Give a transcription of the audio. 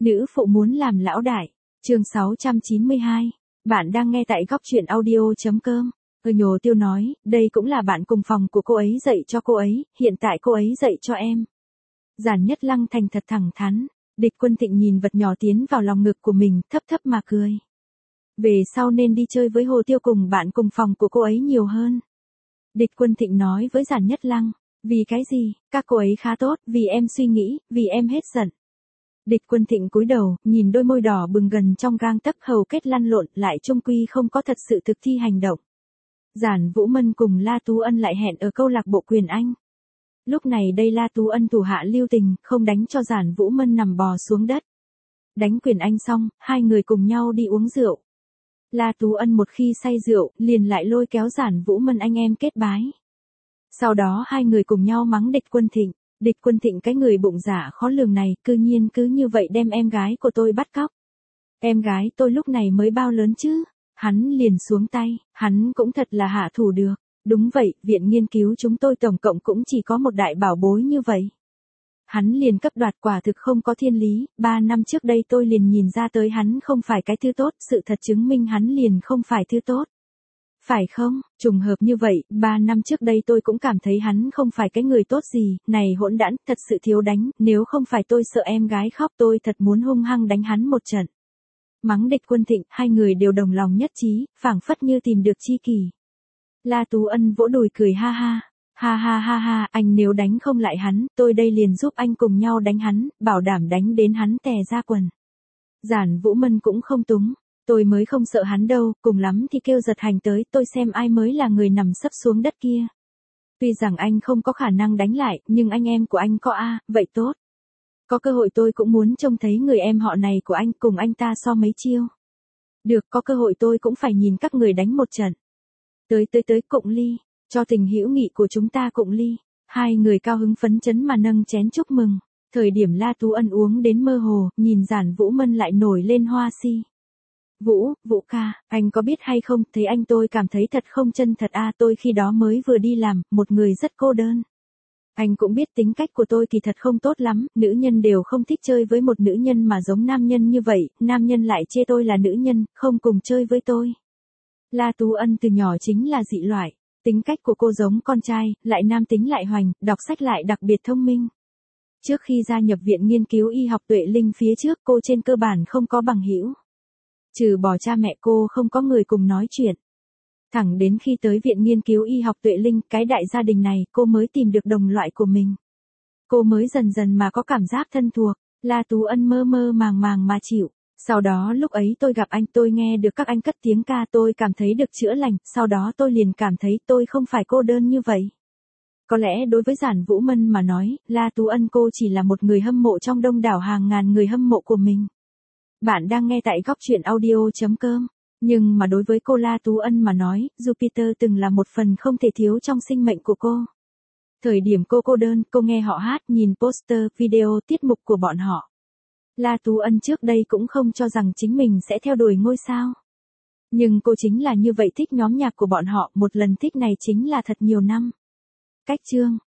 Nữ phụ muốn làm lão đại. Chương 692. Bạn đang nghe tại góc truyện audio.com. Nhồ Tiêu nói, đây cũng là bạn cùng phòng của cô ấy dạy cho cô ấy, hiện tại cô ấy dạy cho em. Giản Nhất Lăng thành thật thẳng thắn. Địch Quân Thịnh nhìn vật nhỏ tiến vào lòng ngực của mình, thấp thấp mà cười. Về sau nên đi chơi với Hồ Tiêu cùng bạn cùng phòng của cô ấy nhiều hơn. Địch Quân Thịnh nói với Giản Nhất Lăng. Vì cái gì, các cô ấy khá tốt, vì em suy nghĩ, vì em hết giận. Địch Quân Thịnh cúi đầu, nhìn đôi môi đỏ bừng gần trong gang tấc hầu kết lăn lộn lại chung quy không có thật sự thực thi hành động. Giản Vũ Mân cùng La Tú Ân lại hẹn ở câu lạc bộ Quyền Anh. Lúc này đây La Tú Ân thủ hạ lưu tình, không đánh cho Giản Vũ Mân nằm bò xuống đất. Đánh Quyền Anh xong, hai người cùng nhau đi uống rượu. La Tú Ân một khi say rượu, liền lại lôi kéo Giản Vũ Mân anh em kết bái. Sau đó hai người cùng nhau mắng Địch Quân Thịnh. Địch Quân Thịnh cái người bụng dạ khó lường này, cư nhiên cứ như vậy đem em gái của tôi bắt cóc. Em gái tôi lúc này mới bao lớn chứ? Hắn liền xuống tay, hắn cũng thật là hạ thủ được. Đúng vậy, viện nghiên cứu chúng tôi tổng cộng cũng chỉ có một đại bảo bối như vậy. Hắn liền cấp đoạt quả thực không có thiên lý, 3 năm trước đây tôi liền nhìn ra tới hắn không phải cái thứ tốt, sự thật chứng minh hắn liền không phải thứ tốt. Phải không, trùng hợp như vậy, 3 năm trước đây tôi cũng cảm thấy hắn không phải cái người tốt gì, này hỗn đản, thật sự thiếu đánh, nếu không phải tôi sợ em gái khóc tôi thật muốn hung hăng đánh hắn một trận. Mắng Địch Quân Thịnh, hai người đều đồng lòng nhất trí, phảng phất như tìm được chi kỷ. La Tú Ân vỗ đùi cười ha ha. Ha ha ha ha, anh nếu đánh không lại hắn, tôi đây liền giúp anh cùng nhau đánh hắn, bảo đảm đánh đến hắn tè ra quần. Giản Vũ Mân cũng không túng. Tôi mới không sợ hắn đâu, cùng lắm thì kêu Giật Hành tới, tôi xem ai mới là người nằm sấp xuống đất kia. Tuy rằng anh không có khả năng đánh lại, nhưng anh em của anh có a, vậy tốt. Có cơ hội tôi cũng muốn trông thấy người em họ này của anh cùng anh ta so mấy chiêu. Được, có cơ hội tôi cũng phải nhìn các người đánh một trận. Tới cụng ly, cho tình hữu nghị của chúng ta cụng ly. Hai người cao hứng phấn chấn mà nâng chén chúc mừng. Thời điểm La Tú Ân uống đến mơ hồ, nhìn Giản Vũ Mân lại nổi lên hoa si. Vũ ca, anh có biết hay không, thấy anh tôi cảm thấy thật không chân thật a, tôi khi đó mới vừa đi làm, một người rất cô đơn. Anh cũng biết tính cách của tôi thì thật không tốt lắm, nữ nhân đều không thích chơi với một nữ nhân mà giống nam nhân như vậy, nam nhân lại chê tôi là nữ nhân, không cùng chơi với tôi. La Tú Ân từ nhỏ chính là dị loại, tính cách của cô giống con trai, lại nam tính lại hoành, đọc sách lại đặc biệt thông minh. Trước khi gia nhập viện nghiên cứu y học Tuệ Linh phía trước cô trên cơ bản không có bằng hữu. Trừ bỏ cha mẹ cô không có người cùng nói chuyện. Thẳng đến khi tới viện nghiên cứu y học Tuệ Linh, cái đại gia đình này, cô mới tìm được đồng loại của mình. Cô mới dần dần mà có cảm giác thân thuộc, La Tú Ân mơ mơ màng màng mà chịu. Sau đó lúc ấy tôi gặp anh, tôi nghe được các anh cất tiếng ca, tôi cảm thấy được chữa lành, sau đó tôi liền cảm thấy tôi không phải cô đơn như vậy. Có lẽ đối với Giản Vũ Mân mà nói, La Tú Ân cô chỉ là một người hâm mộ trong đông đảo hàng ngàn người hâm mộ của mình. Bạn đang nghe tại góc truyện audio.com. Nhưng mà đối với cô La Tú Ân mà nói, Jupiter từng là một phần không thể thiếu trong sinh mệnh của cô. Thời điểm cô cô đơn, cô nghe họ hát, nhìn poster, video, tiết mục của bọn họ. La Tú Ân trước đây cũng không cho rằng chính mình sẽ theo đuổi ngôi sao. Nhưng cô chính là như vậy thích nhóm nhạc của bọn họ, một lần thích này chính là thật nhiều năm. Cách chương,